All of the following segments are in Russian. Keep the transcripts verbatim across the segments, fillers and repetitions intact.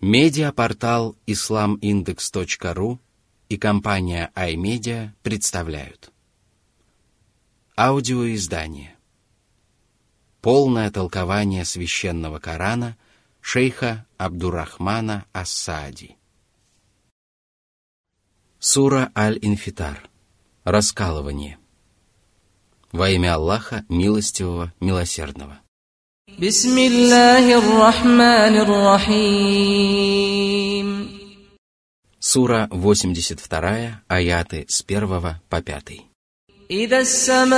Медиапортал ислам индекс точка ру и компания iMedia представляют аудиоиздание «Полное толкование священного Корана» шейха Абдуррахмана ас-Саади. Сура Аль-Инфитар. Раскалывание. Во имя Аллаха, милостивого, милосердного. Бисмиллахир-рахманир-рахим. Сура восемьдесят два, аяты с первого по пятый. إذا السماء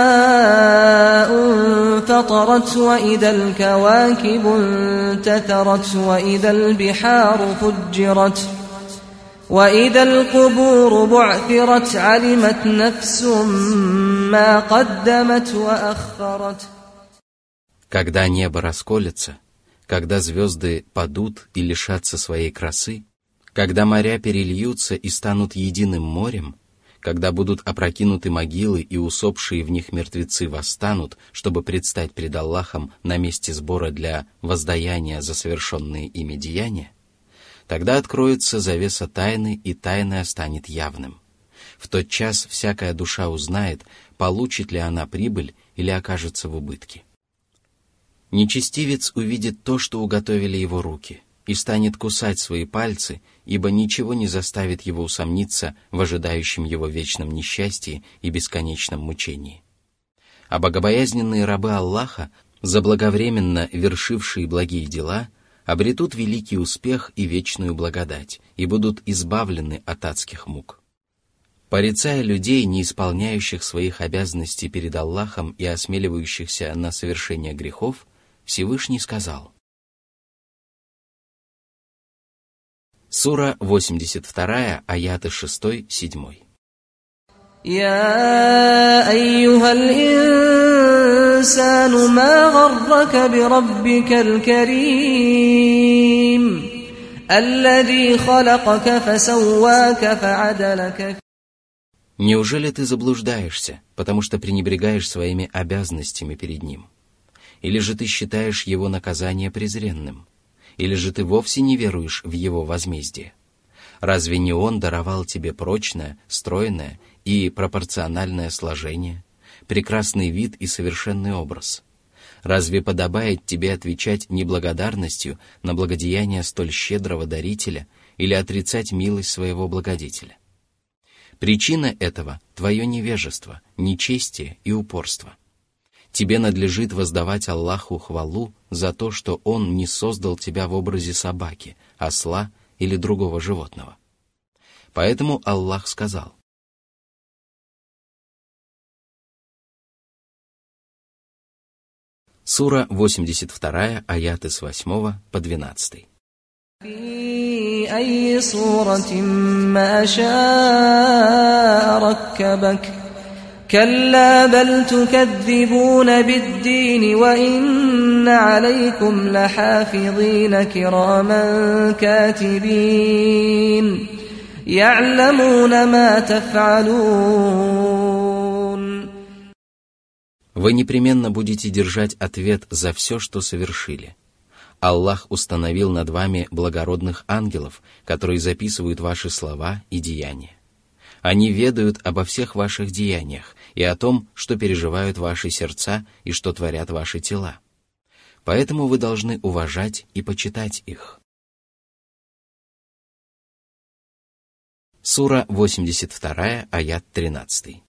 انفطرت وإذا الكواكب انتثرت وإذا البحار فجرت وإذا القبور بعثرت علمت نفس ما قدمت وأخرت. Когда небо расколется, когда звезды падут и лишатся своей красы, когда моря перельются и станут единым морем, когда будут опрокинуты могилы и усопшие в них мертвецы восстанут, чтобы предстать пред Аллахом на месте сбора для воздаяния за совершенные ими деяния, тогда откроется завеса тайны, и тайное станет явным. В тот час всякая душа узнает, получит ли она прибыль или окажется в убытке. Нечестивец увидит то, что уготовили его руки, и станет кусать свои пальцы, ибо ничего не заставит его усомниться в ожидающем его вечном несчастье и бесконечном мучении. А богобоязненные рабы Аллаха, заблаговременно вершившие благие дела, обретут великий успех и вечную благодать и будут избавлены от адских мук. Порицая людей, не исполняющих своих обязанностей перед Аллахом и осмеливающихся на совершение грехов, Всевышний сказал. Сура восемьдесят два, аяты шесть-семь. يا أيها الإنسان ما غرك بربك الكريم الذي خلقك فسواك فعدلك. Неужели ты заблуждаешься, потому что пренебрегаешь своими обязанностями перед Ним? Или же ты считаешь Его наказание презренным? Или же ты вовсе не веруешь в Его возмездие? Разве не Он даровал тебе прочное, стройное и пропорциональное сложение, прекрасный вид и совершенный образ? Разве подобает тебе отвечать неблагодарностью на благодеяние столь щедрого дарителя или отрицать милость своего благодетеля? Причина этого — твое невежество, нечестие и упорство. Тебе надлежит воздавать Аллаху хвалу за то, что Он не создал тебя в образе собаки, осла или другого животного. Поэтому Аллах сказал. Сура восемьдесят два, аяты с восьмого по двенадцатый. في أي صورة ما شاء ركبك كلا بل تكذبون بالدين وإن عليكم لحافظين كراما كاتبين يعلمون ما تفعلون. Вы непременно будете держать ответ за все, что совершили. Аллах установил над вами благородных ангелов, которые записывают ваши слова и деяния. Они ведают обо всех ваших деяниях и о том, что переживают ваши сердца и что творят ваши тела. Поэтому вы должны уважать и почитать их. Сура восемьдесят два, аят тринадцатый.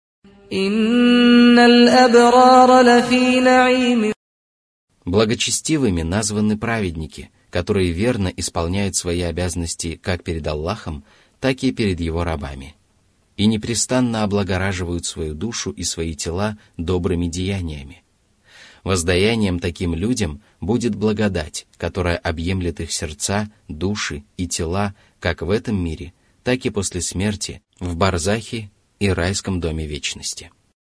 Инналь абрара лафи на'им. Благочестивыми названы праведники, которые верно исполняют свои обязанности как перед Аллахом, так и перед Его рабами, и непрестанно облагораживают свою душу и свои тела добрыми деяниями. Воздаянием таким людям будет благодать, которая объемлет их сердца, души и тела как в этом мире, так и после смерти, в барзахе и райском доме вечности.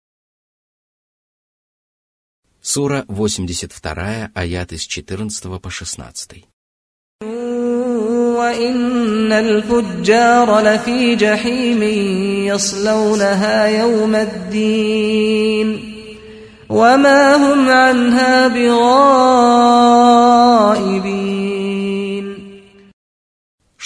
Сура восемьдесят два, аяты с четырнадцатого по шестнадцатый. وَإِنَّ الْفُجَّارَ لَفِي جَحِيمٍ يَصْلَوْنَهَا يَوْمَ الدِّينِ وَمَا هُمْ عَنْهَا بِغَائِبِينَ.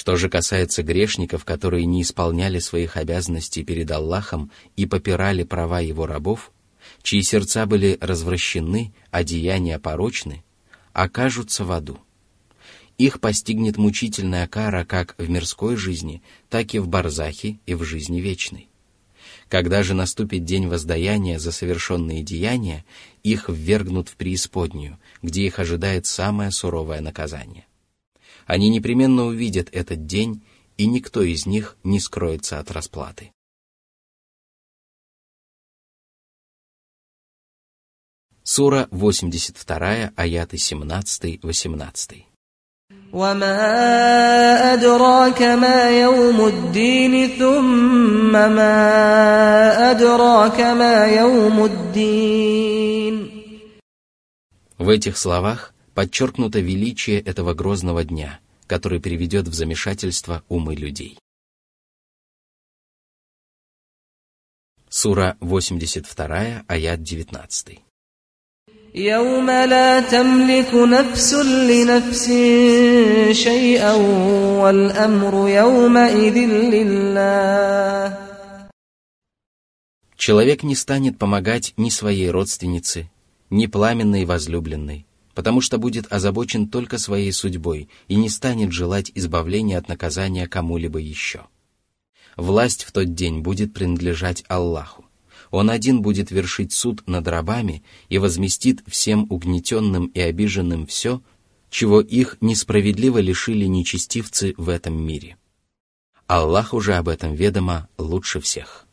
Что же касается грешников, которые не исполняли своих обязанностей перед Аллахом и попирали права Его рабов, чьи сердца были развращены, а деяния порочны, окажутся в аду. Их постигнет мучительная кара как в мирской жизни, так и в барзахе и в жизни вечной. Когда же наступит день воздаяния за совершенные деяния, их ввергнут в преисподнюю, где их ожидает самое суровое наказание. Они непременно увидят этот день, и никто из них не скроется от расплаты. Сура восемьдесят два, аяты семнадцать-восемнадцать. وما أدراك ما يوم الدين ثم ما أدراك ما يوم الدين. В этих словах подчеркнуто величие этого грозного дня, который приведет в замешательство умы людей. Сура восемьдесят два, аят девятнадцать. يوم لا تملك نفس لنفس شيئا والأمر يومئذ لله. Человек не станет помогать ни своей родственнице, ни пламенной возлюбленной, потому что будет озабочен только своей судьбой и не станет желать избавления от наказания кому-либо еще. Власть в тот день будет принадлежать Аллаху. Он один будет вершить суд над рабами и возместит всем угнетенным и обиженным все, чего их несправедливо лишили нечестивцы в этом мире. Аллаху же об этом ведомо лучше всех.